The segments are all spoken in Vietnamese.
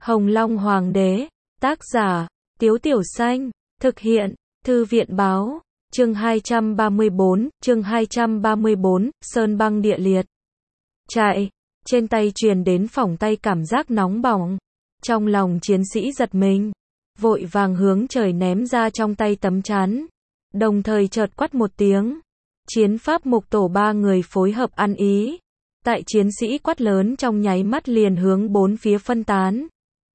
Hồng Long Hoàng đế, tác giả, Tiếu Tiểu Xanh, thực hiện, Thư viện báo, chương 234, Sơn băng địa liệt. Chạy, trên tay truyền đến phỏng tay cảm giác nóng bỏng. Trong lòng chiến sĩ giật mình, vội vàng hướng trời ném ra trong tay tấm chắn. Đồng thời chợt quát một tiếng. Chiến pháp mục tổ ba người phối hợp ăn ý. Tại chiến sĩ quát lớn trong nháy mắt liền hướng bốn phía phân tán.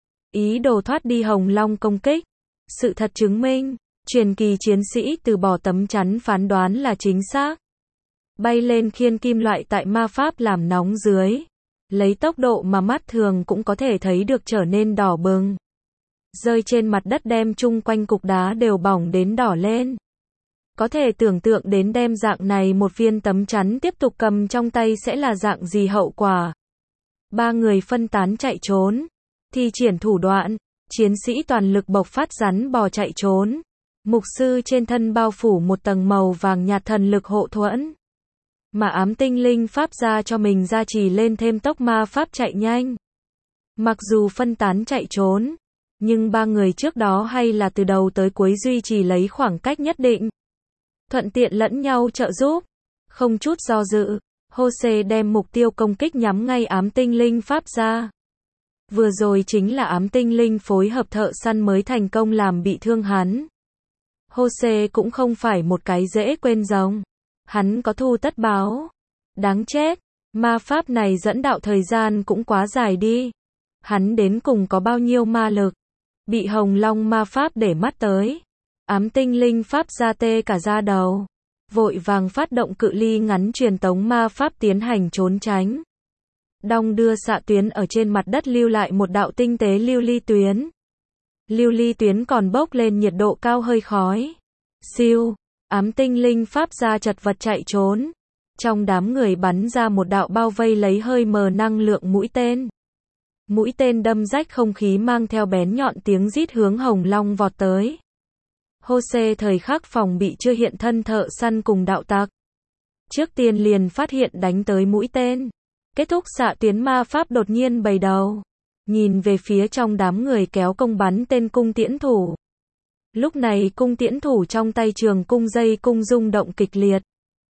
Ý đồ thoát đi Hồng Long công kích. Sự thật chứng minh, truyền kỳ chiến sĩ từ bỏ tấm chắn phán đoán là chính xác. Bay lên khiên kim loại tại ma pháp làm nóng dưới. Lấy tốc độ mà mắt thường cũng có thể thấy được trở nên đỏ bừng. Rơi trên mặt đất đem chung quanh cục đá đều bỏng đến đỏ lên. Có thể tưởng tượng đến đem dạng này một viên tấm chắn tiếp tục cầm trong tay sẽ là dạng gì hậu quả. Ba người phân tán chạy trốn. Thi triển thủ đoạn, chiến sĩ toàn lực bộc phát rắn bò chạy trốn. Mục sư trên thân bao phủ một tầng màu vàng nhạt thần lực hộ thuẫn. Mà ám tinh linh pháp ra cho mình gia trì lên thêm tốc ma pháp chạy nhanh. Mặc dù phân tán chạy trốn, nhưng ba người trước đó hay là từ đầu tới cuối duy trì lấy khoảng cách nhất định. Thuận tiện lẫn nhau trợ giúp. Không chút do dự, Jose đem mục tiêu công kích nhắm ngay ám tinh linh pháp ra. Vừa rồi chính là ám tinh linh phối hợp thợ săn mới thành công làm bị thương hắn. Jose cũng không phải một cái dễ quên rồng. Hắn có thù tất báo. Đáng chết, ma pháp này dẫn đạo thời gian cũng quá dài đi. Hắn đến cùng có bao nhiêu ma lực. Bị Hồng Long ma pháp để mắt tới. Ám tinh linh pháp ra tê cả da đầu. Vội vàng phát động cự ly ngắn truyền tống ma pháp tiến hành trốn tránh. Đong đưa xạ tuyến ở trên mặt đất lưu lại một đạo tinh tế lưu ly tuyến. Lưu ly tuyến còn bốc lên nhiệt độ cao hơi khói. Siêu, ám tinh linh pháp ra chật vật chạy trốn. Trong đám người bắn ra một đạo bao vây lấy hơi mờ năng lượng mũi tên. Mũi tên đâm rách không khí mang theo bén nhọn tiếng rít hướng Hồng Long vọt tới. Jose thời khắc phòng bị chưa hiện thân thợ săn cùng đạo tặc. Trước tiên liền phát hiện đánh tới mũi tên. Kết thúc xạ tuyến ma pháp đột nhiên bày đầu. Nhìn về phía trong đám người kéo công bắn tên cung tiễn thủ. Lúc này cung tiễn thủ trong tay trường cung dây cung rung động kịch liệt.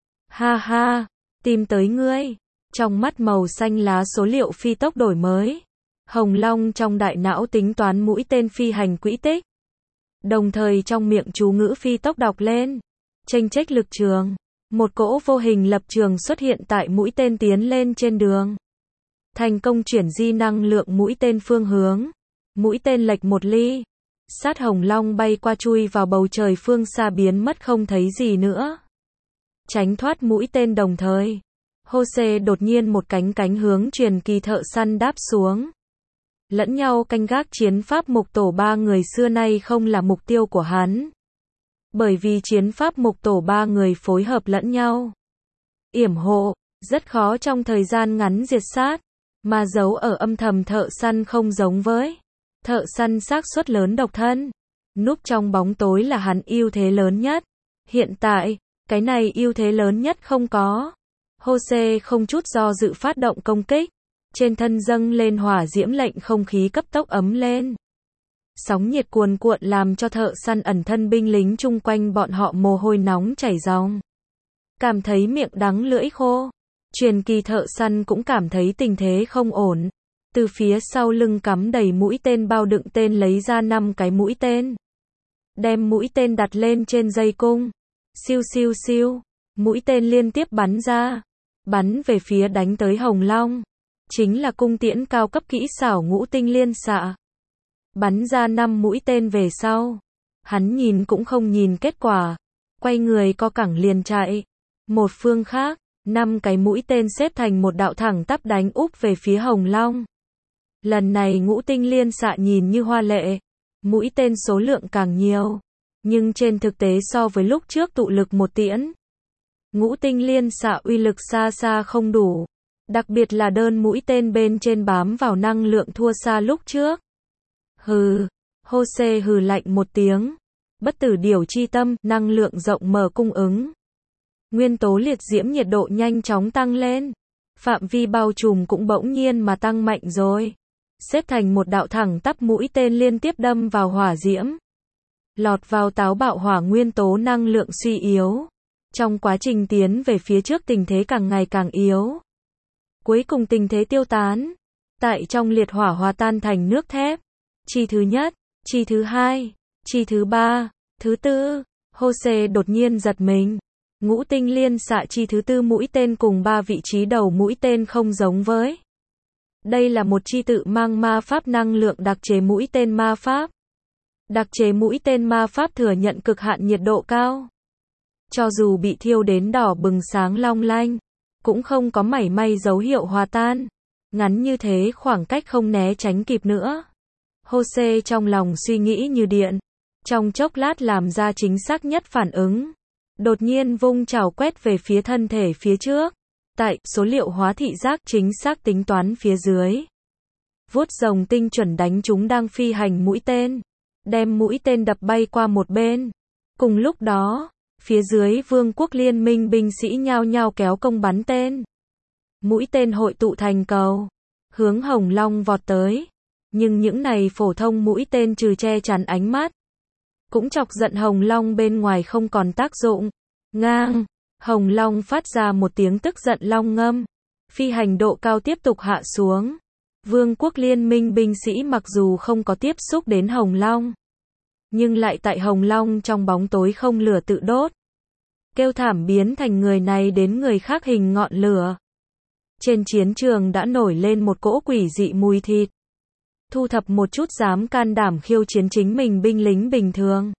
Ha ha, tìm tới ngươi. Trong mắt màu xanh lá số liệu phi tốc đổi mới. Hồng Long trong đại não tính toán mũi tên phi hành quỹ tích. Đồng thời trong miệng chú ngữ phi tốc đọc lên. Chênh chếch lực trường. Một cỗ vô hình lập trường xuất hiện tại mũi tên tiến lên trên đường. Thành công chuyển di năng lượng mũi tên phương hướng. Mũi tên lệch một ly. Sát Hồng Long bay qua chui vào bầu trời phương xa biến mất không thấy gì nữa. Tránh thoát mũi tên đồng thời. Jose đột nhiên một cánh hướng truyền kỳ thợ săn đáp xuống. Lẫn nhau canh gác chiến pháp mục tổ ba người xưa nay không là mục tiêu của hắn. Bởi vì chiến pháp mục tổ ba người phối hợp lẫn nhau. Yểm hộ, rất khó trong thời gian ngắn diệt sát. Mà giấu ở âm thầm thợ săn không giống với. Thợ săn xác suất lớn độc thân. Núp trong bóng tối là hắn ưu thế lớn nhất. Hiện tại, cái này ưu thế lớn nhất không có. Jose không chút do dự phát động công kích. Trên thân dâng lên hỏa diễm lệnh không khí cấp tốc ấm lên. Sóng nhiệt cuồn cuộn làm cho thợ săn ẩn thân binh lính chung quanh bọn họ mồ hôi nóng chảy ròng. Cảm thấy miệng đắng lưỡi khô. Truyền kỳ thợ săn cũng cảm thấy tình thế không ổn. Từ phía sau lưng cắm đầy mũi tên bao đựng tên lấy ra 5 cái mũi tên. Đem mũi tên đặt lên trên dây cung. Siêu siêu siêu. Mũi tên liên tiếp bắn ra. Bắn về phía đánh tới Hồng Long. Chính là cung tiễn cao cấp kỹ xảo ngũ tinh liên xạ. Bắn ra 5 mũi tên về sau. Hắn nhìn cũng không nhìn kết quả. Quay người co cẳng liền chạy. Một phương khác, 5 cái mũi tên xếp thành một đạo thẳng tắp đánh úp về phía Hồng Long. Lần này ngũ tinh liên xạ nhìn như hoa lệ. Mũi tên số lượng càng nhiều. Nhưng trên thực tế so với lúc trước tụ lực một tiễn. Ngũ tinh liên xạ uy lực xa xa không đủ. Đặc biệt là đơn mũi tên bên trên bám vào năng lượng thua xa lúc trước. Hừ, Jose hừ lạnh một tiếng. Bất tử điểu chi tâm, năng lượng rộng mở cung ứng. Nguyên tố liệt diễm nhiệt độ nhanh chóng tăng lên. Phạm vi bao trùm cũng bỗng nhiên mà tăng mạnh rồi. xếp thành một đạo thẳng tắp mũi tên liên tiếp đâm vào hỏa diễm. Lọt vào táo bạo hỏa nguyên tố năng lượng suy yếu. Trong quá trình tiến về phía trước tình thế càng ngày càng yếu. Cuối cùng tình thế tiêu tán. Tại trong liệt hỏa hòa tan thành nước thép. Chi thứ nhất, chi thứ hai, chi thứ ba, thứ tư. Jose đột nhiên giật mình. Ngũ tinh liên xạ chi thứ tư mũi tên cùng 3 vị trí đầu mũi tên không giống với. Đây là một chi tự mang ma pháp năng lượng đặc chế mũi tên ma pháp. Đặc chế mũi tên ma pháp thừa nhận cực hạn nhiệt độ cao. Cho dù bị thiêu đến đỏ bừng sáng long lanh, cũng không có mảy may dấu hiệu hòa tan. Ngắn như thế khoảng cách không né tránh kịp nữa. Jose trong lòng suy nghĩ như điện. Trong chốc lát làm ra chính xác nhất phản ứng. Đột nhiên vung chảo quét về phía thân thể phía trước. Tại số liệu hóa thị giác chính xác tính toán phía dưới. Vuốt rồng tinh chuẩn đánh chúng đang phi hành mũi tên. Đem mũi tên đập bay qua một bên. Cùng lúc đó, phía dưới Vương quốc Liên minh binh sĩ nhao nhao kéo công bắn tên. Mũi tên hội tụ thành cầu, hướng Hồng Long vọt tới. Nhưng những này phổ thông mũi tên trừ che chắn ánh mắt, cũng chọc giận Hồng Long bên ngoài không còn tác dụng. Ngang, Hồng Long phát ra một tiếng tức giận long ngâm. Phi hành độ cao tiếp tục hạ xuống. Vương quốc Liên minh binh sĩ mặc dù không có tiếp xúc đến Hồng Long, nhưng lại tại Hồng Long trong bóng tối không lửa tự đốt. Kêu thảm biến thành người này đến người khác hình ngọn lửa. Trên chiến trường đã nổi lên một cỗ quỷ dị mùi thịt. Thu thập một chút dám can đảm khiêu chiến chính mình binh lính bình thường.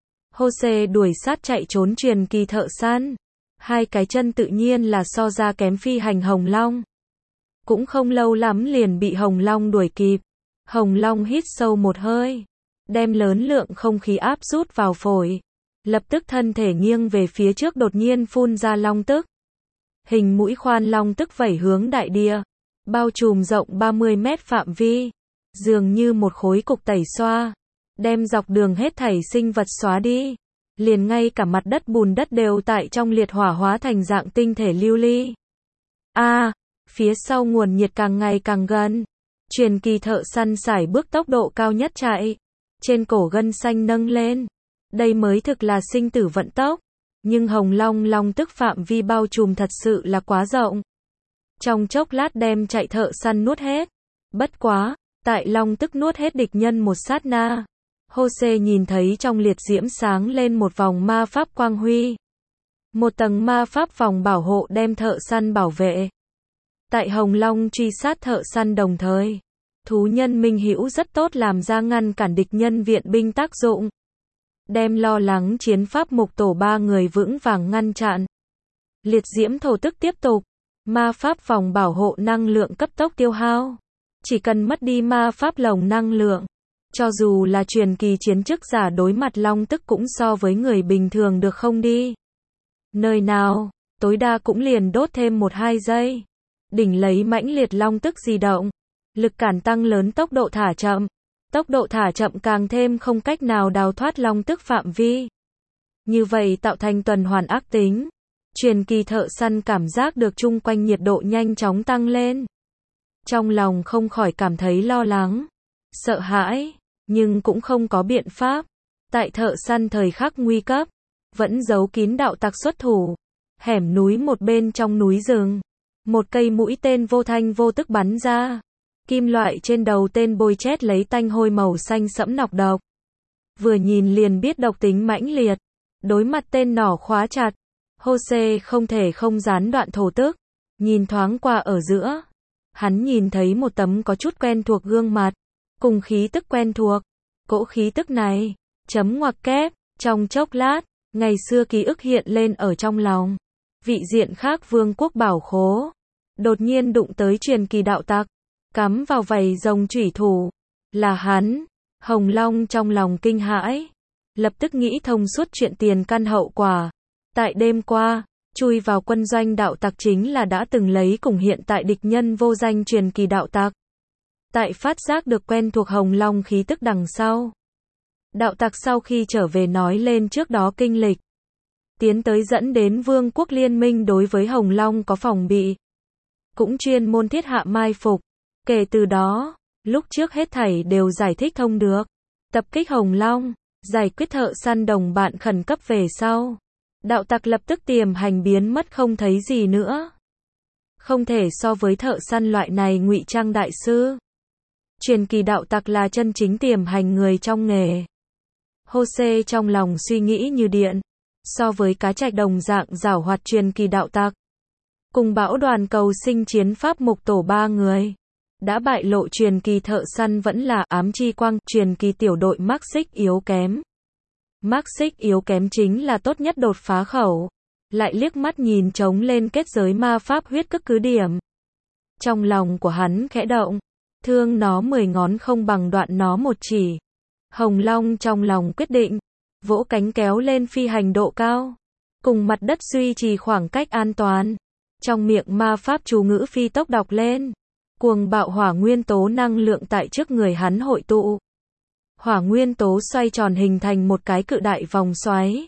Jose đuổi sát chạy trốn truyền kỳ thợ săn. Hai cái chân tự nhiên là so ra kém phi hành Hồng Long. Cũng không lâu lắm liền bị Hồng Long đuổi kịp. Hồng Long hít sâu một hơi, đem lớn lượng không khí áp rút vào phổi. Lập tức thân thể nghiêng về phía trước đột nhiên phun ra long tức. Hình mũi khoan long tức vẩy hướng đại địa, bao trùm rộng 30 mét phạm vi, dường như một khối cục tẩy xoa, đem dọc đường hết thảy sinh vật xóa đi. Liền ngay cả mặt đất bùn đất đều tại trong liệt hỏa hóa thành dạng tinh thể lưu ly. Phía sau nguồn nhiệt càng ngày càng gần. Truyền kỳ thợ săn sải bước tốc độ cao nhất chạy. Trên cổ gân xanh nâng lên. Đây mới thực là sinh tử vận tốc. Nhưng Hồng Long long tức phạm vi bao trùm thật sự là quá rộng. Trong chốc lát đem chạy thợ săn nuốt hết. Bất quá, tại long tức nuốt hết địch nhân một sát na. Jose nhìn thấy trong liệt diễm sáng lên một vòng ma pháp quang huy. Một tầng ma pháp vòng bảo hộ đem thợ săn bảo vệ. Tại Hồng Long truy sát thợ săn đồng thời, thú nhân minh hữu rất tốt làm ra ngăn cản địch nhân viện binh tác dụng. Đem lo lắng chiến pháp mục tổ 3 người vững vàng ngăn chặn. Liệt diễm thổ tức tiếp tục. Ma pháp vòng bảo hộ năng lượng cấp tốc tiêu hao. Chỉ cần mất đi ma pháp lồng năng lượng, cho dù là truyền kỳ chiến chức giả đối mặt long tức cũng so với người bình thường được không đi. Nơi nào, tối đa cũng liền đốt thêm 1-2 giây. Đỉnh lấy mãnh liệt long tức di động. Lực cản tăng lớn tốc độ thả chậm. Tốc độ thả chậm càng thêm không cách nào đào thoát long tức phạm vi. Như vậy tạo thành tuần hoàn ác tính. Truyền kỳ thợ săn cảm giác được chung quanh nhiệt độ nhanh chóng tăng lên. Trong lòng không khỏi cảm thấy lo lắng, sợ hãi, nhưng cũng không có biện pháp. Tại thợ săn thời khắc nguy cấp, vẫn giấu kín đạo tặc xuất thủ. Hẻm núi một bên trong núi rừng. Một cây mũi tên vô thanh vô tức bắn ra. Kim loại trên đầu tên bôi chét lấy tanh hôi màu xanh sẫm nọc độc. Vừa nhìn liền biết độc tính mãnh liệt. Đối mặt tên nỏ khóa chặt, Jose không thể không gián đoạn thổ tức. Nhìn thoáng qua ở giữa, hắn nhìn thấy một tấm có chút quen thuộc gương mặt, cùng khí tức quen thuộc. Cỗ khí tức này, chấm ngoặc kép, trong chốc lát, ngày xưa ký ức hiện lên ở trong lòng. Vị diện khác vương quốc bảo khố, đột nhiên đụng tới truyền kỳ đạo tặc, cắm vào vảy rồng chủy thủ. Là hắn. Hồng Long trong lòng kinh hãi, lập tức nghĩ thông suốt chuyện tiền căn hậu quả. Tại đêm qua, chui vào quân doanh đạo tặc chính là đã từng lấy cùng hiện tại địch nhân vô danh truyền kỳ đạo tặc. Tại phát giác được quen thuộc Hồng Long khí tức đằng sau, đạo tặc sau khi trở về nói lên trước đó kinh lịch, tiến tới dẫn đến Vương quốc Liên minh đối với Hồng Long có phòng bị, cũng chuyên môn thiết hạ mai phục. Kể từ đó, Lúc trước hết thảy đều giải thích thông được. Tập kích Hồng Long, giải quyết thợ săn đồng bạn khẩn cấp về sau. Đạo tặc lập tức tiềm hành biến mất không thấy gì nữa. Không thể so với thợ săn loại này ngụy trang đại sư. Truyền kỳ đạo tặc là chân chính tiềm hành người trong nghề. Jose trong lòng suy nghĩ như điện. So với cá trạch đồng dạng giảo hoạt truyền kỳ đạo tặc. Cùng bão đoàn cầu sinh chiến pháp mục tổ 3 người. Đã bại lộ truyền kỳ thợ săn vẫn là ám chi quang, truyền kỳ tiểu đội mắc xích yếu kém. Mắc xích yếu kém chính là tốt nhất đột phá khẩu. Lại liếc mắt nhìn trống lên kết giới ma pháp huyết cức cứ điểm. Trong lòng của hắn khẽ động. Thương nó 10 ngón không bằng đoạn nó một chỉ. Hồng Long trong lòng quyết định. Vỗ cánh kéo lên phi hành độ cao. Cùng mặt đất duy trì khoảng cách an toàn. Trong miệng ma pháp chú ngữ phi tốc đọc lên. Cuồng bạo hỏa nguyên tố năng lượng tại trước người hắn hội tụ. Hỏa nguyên tố xoay tròn hình thành một cái cự đại vòng xoáy.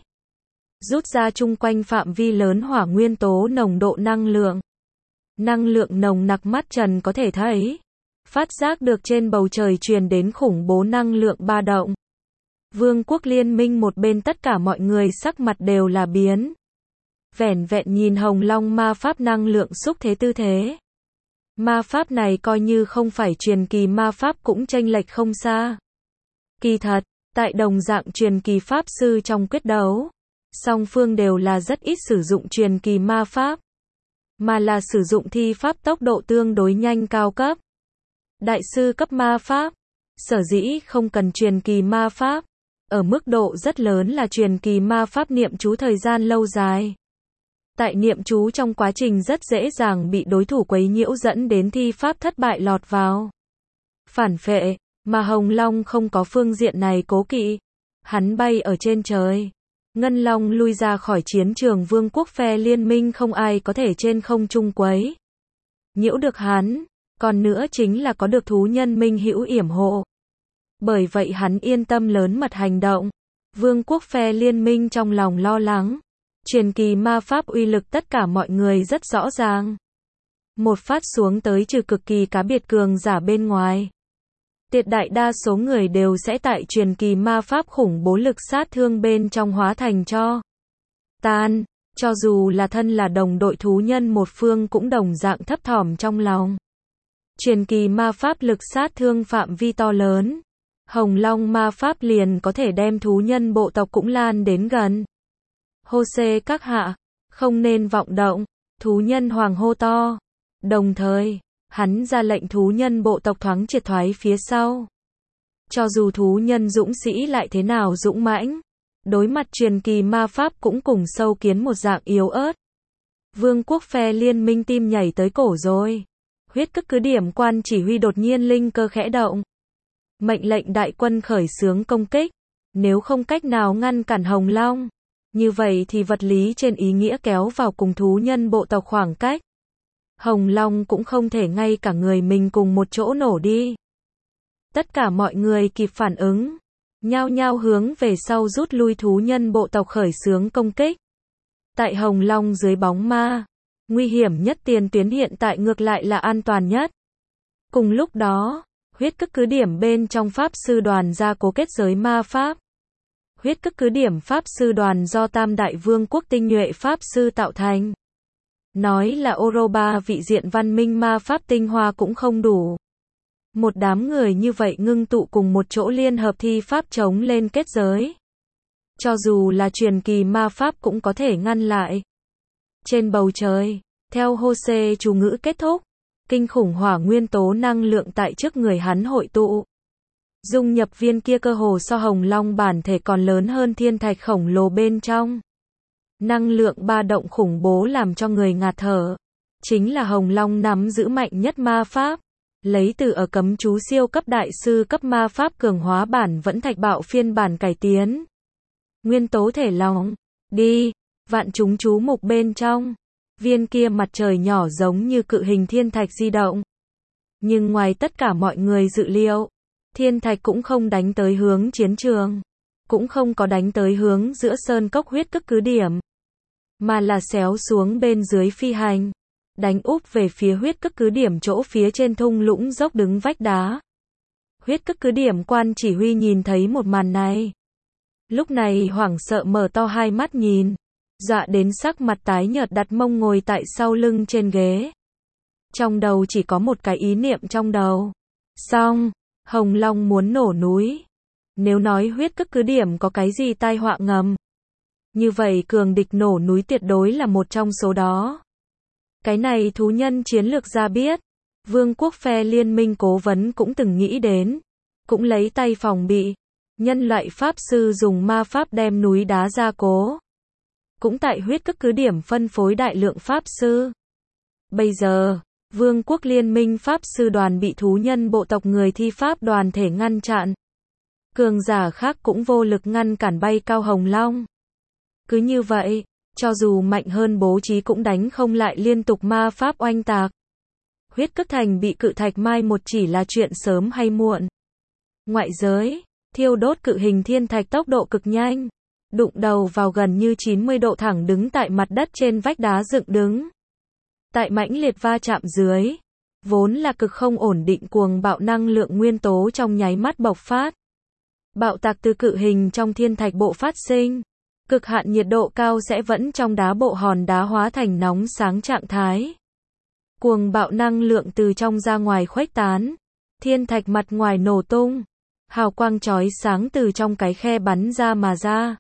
Rút ra chung quanh phạm vi lớn hỏa nguyên tố nồng độ năng lượng. Năng lượng nồng nặc mắt trần có thể thấy. Phát giác được trên bầu trời truyền đến khủng bố năng lượng ba động. Vương quốc liên minh một bên tất cả mọi người sắc mặt đều là biến. Vẻn vẹn nhìn Hồng Long ma pháp năng lượng xúc thế tư thế. Ma pháp này coi như không phải truyền kỳ ma pháp cũng chênh lệch không xa. Kỳ thật, tại đồng dạng truyền kỳ pháp sư trong quyết đấu, song phương đều là rất ít sử dụng truyền kỳ ma pháp, mà là sử dụng thi pháp tốc độ tương đối nhanh cao cấp. Đại sư cấp ma pháp, sở dĩ không cần truyền kỳ ma pháp, ở mức độ rất lớn là truyền kỳ ma pháp niệm chú thời gian lâu dài. Tại niệm chú trong quá trình rất dễ dàng bị đối thủ quấy nhiễu dẫn đến thi pháp thất bại lọt vào phản phệ, mà Hồng Long không có phương diện này cố kỵ. Hắn bay ở trên trời. Ngân Long lui ra khỏi chiến trường vương quốc phe liên minh không ai có thể trên không trung quấy nhiễu được hắn, còn nữa chính là có được thú nhân minh hữu yểm hộ. Bởi vậy hắn yên tâm lớn mật hành động. Vương quốc phe liên minh trong lòng lo lắng. Truyền kỳ ma pháp uy lực tất cả mọi người rất rõ ràng. Một phát xuống tới trừ cực kỳ cá biệt cường giả bên ngoài. Tuyệt đại đa số người đều sẽ tại truyền kỳ ma pháp khủng bố lực sát thương bên trong hóa thành cho tan. Cho dù là thân là đồng đội thú nhân một phương cũng đồng dạng thấp thỏm trong lòng. Truyền kỳ ma pháp lực sát thương phạm vi to lớn. Hồng Long ma pháp liền có thể đem thú nhân bộ tộc cũng lan đến gần. Jose các hạ, không nên vọng động, thú nhân hoàng hô to. Đồng thời, hắn ra lệnh thú nhân bộ tộc thoáng triệt thoái phía sau. Cho dù thú nhân dũng sĩ lại thế nào dũng mãnh, đối mặt truyền kỳ ma pháp cũng cùng sâu kiến một dạng yếu ớt. Vương quốc phe liên minh tim nhảy tới cổ rồi. Huyết cức cứ điểm quan chỉ huy đột nhiên linh cơ khẽ động. Mệnh lệnh đại quân khởi xướng công kích. Nếu không cách nào ngăn cản Hồng Long, như vậy thì vật lý trên ý nghĩa kéo vào cùng thú nhân bộ tộc khoảng cách. Hồng Long cũng không thể ngay cả người mình cùng một chỗ nổ đi. Tất cả mọi người kịp phản ứng, nhao nhao hướng về sau rút lui thú nhân bộ tộc khởi xướng công kích. Tại Hồng Long dưới bóng ma, nguy hiểm nhất tiền tuyến hiện tại ngược lại là an toàn nhất. Cùng lúc đó, huyết cức cứ điểm bên trong pháp sư đoàn gia cố kết giới ma pháp. Huyết cức cứ điểm pháp sư đoàn do Tam Đại Vương quốc tinh nhuệ pháp sư tạo thành. Nói là Oroba vị diện văn minh ma pháp tinh hoa cũng không đủ. Một đám người như vậy ngưng tụ cùng một chỗ liên hợp thi pháp chống lên kết giới. Cho dù là truyền kỳ ma pháp cũng có thể ngăn lại. Trên bầu trời, theo Jose chú ngữ kết thúc, kinh khủng hỏa nguyên tố năng lượng tại trước người hắn hội tụ. Dung nhập viên kia cơ hồ so Hồng Long bản thể còn lớn hơn thiên thạch khổng lồ bên trong. Năng lượng ba động khủng bố làm cho người ngạt thở. Chính là Hồng Long nắm giữ mạnh nhất ma pháp. Lấy từ ở cấm chú siêu cấp đại sư cấp ma pháp cường hóa bản vẫn thạch bạo phiên bản cải tiến. Nguyên tố thể lòng. Đi. Vạn chúng chú mục bên trong. Viên kia mặt trời nhỏ giống như cự hình thiên thạch di động. Nhưng ngoài tất cả mọi người dự liệu, thiên thạch cũng không đánh tới hướng chiến trường. Cũng không có đánh tới hướng giữa sơn cốc huyết cức cứ điểm. Mà là xéo xuống bên dưới phi hành. Đánh úp về phía huyết cức cứ điểm chỗ phía trên thung lũng dốc đứng vách đá. Huyết Cức Cứ Điểm quan chỉ huy nhìn thấy một màn này. Lúc này hoảng sợ mở to hai mắt nhìn, dọa đến sắc mặt tái nhợt đặt mông ngồi tại sau lưng trên ghế. Trong đầu chỉ có một cái ý niệm trong đầu. Xong, Hồng Long muốn nổ núi. Nếu nói Huyết Cức Cứ Điểm có cái gì tai họa ngầm, như vậy cường địch nổ núi tuyệt đối là một trong số đó. Cái này thú nhân chiến lược gia biết. Vương quốc phe liên minh cố vấn cũng từng nghĩ đến. Cũng lấy tay phòng bị. Nhân loại pháp sư dùng ma pháp đem núi đá gia cố. Cũng tại Huyết Cức Cứ Điểm phân phối đại lượng pháp sư. Bây giờ, Vương quốc liên minh pháp sư đoàn bị thú nhân bộ tộc người thi pháp đoàn thể ngăn chặn. Cường giả khác cũng vô lực ngăn cản bay cao Hồng Long. Cứ như vậy, cho dù mạnh hơn bố trí cũng đánh không lại liên tục ma pháp oanh tạc. Huyết Cức Thành bị cự thạch mai một chỉ là chuyện sớm hay muộn. Ngoại giới, thiêu đốt cự hình thiên thạch tốc độ cực nhanh, đụng đầu vào gần như 90 độ thẳng đứng tại mặt đất trên vách đá dựng đứng. Tại mãnh liệt va chạm dưới, vốn là cực không ổn định cuồng bạo năng lượng nguyên tố trong nháy mắt bộc phát. Bạo tạc từ cự hình trong thiên thạch bộ phát sinh. Cực hạn nhiệt độ cao sẽ vẫn trong đá bộ hòn đá hóa thành nóng sáng trạng thái. Cuồng bạo năng lượng từ trong ra ngoài khuếch tán. Thiên thạch mặt ngoài nổ tung. Hào quang chói sáng từ trong cái khe bắn ra mà ra.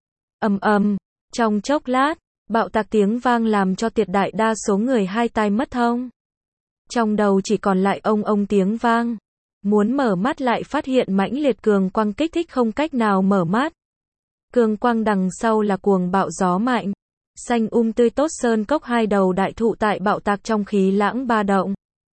Ầm ầm, trong chốc lát, bạo tạc tiếng vang làm cho tuyệt đại đa số người hai tai mất thông. Trong đầu chỉ còn lại ông tiếng vang. Muốn mở mắt lại phát hiện mãnh liệt cường quang kích thích không cách nào mở mắt. Cường quang đằng sau là cuồng bạo gió mạnh. Xanh tươi tốt sơn cốc hai đầu đại thụ tại bạo tạc trong khí lãng ba động.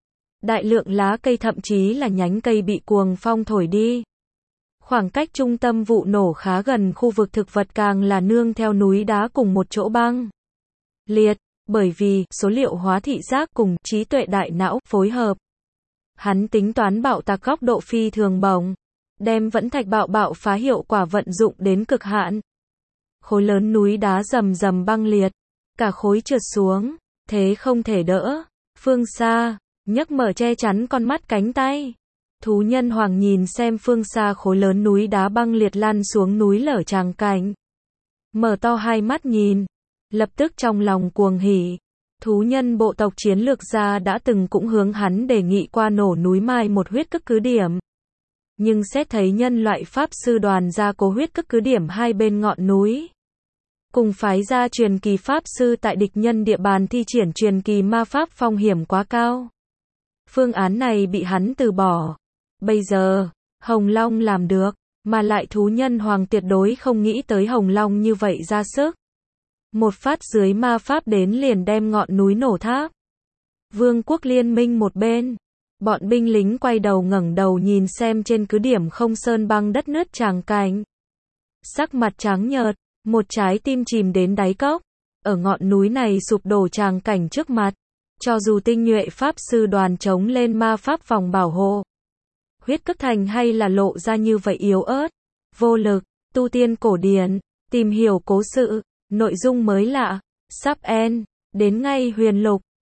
Đại lượng lá cây thậm chí là nhánh cây bị cuồng phong thổi đi. Khoảng cách trung tâm vụ nổ khá gần khu vực thực vật càng là nương theo núi đá cùng một chỗ băng liệt, bởi vì số liệu hóa thị giác cùng trí tuệ đại não phối hợp. Hắn tính toán bạo tạc góc độ phi thường bổng, đem vẫn thạch bạo phá hiệu quả vận dụng đến cực hạn. Khối lớn núi đá rầm rầm băng liệt, cả khối trượt xuống, thế không thể đỡ. Phương xa, nhấc mở che chắn con mắt cánh tay. Thú nhân hoàng nhìn xem phương xa khối lớn núi đá băng liệt lăn xuống núi lở tràng cảnh. Mở to hai mắt nhìn, lập tức trong lòng cuồng hỉ. Thú nhân bộ tộc chiến lược gia đã từng cũng hướng hắn đề nghị qua nổ núi mai một Huyết Cức Cứ Điểm. Nhưng xét thấy nhân loại pháp sư đoàn gia cố Huyết Cức Cứ Điểm hai bên ngọn núi. Cùng phái ra truyền kỳ pháp sư tại địch nhân địa bàn thi triển truyền kỳ ma pháp phong hiểm quá cao. Phương án này bị hắn từ bỏ. Bây giờ, Hồng Long làm được, mà lại thú nhân hoàng tuyệt đối không nghĩ tới Hồng Long như vậy ra sức. Một phát dưới ma pháp đến liền đem ngọn núi nổ tháp. Vương quốc liên minh một bên. Bọn binh lính quay đầu ngẩng đầu nhìn xem trên cứ điểm không sơn băng đất nứt tràng cảnh. Sắc mặt trắng nhợt, một trái tim chìm đến đáy cốc. Ở ngọn núi này sụp đổ tràng cảnh trước mặt. Cho dù tinh nhuệ pháp sư đoàn chống lên ma pháp vòng bảo hộ. Huyết Cức Thành hay là lộ ra như vậy yếu ớt, vô lực. Tu tiên cổ điển, tìm hiểu cố sự, nội dung mới lạ, sắp end, đến ngay huyền lục.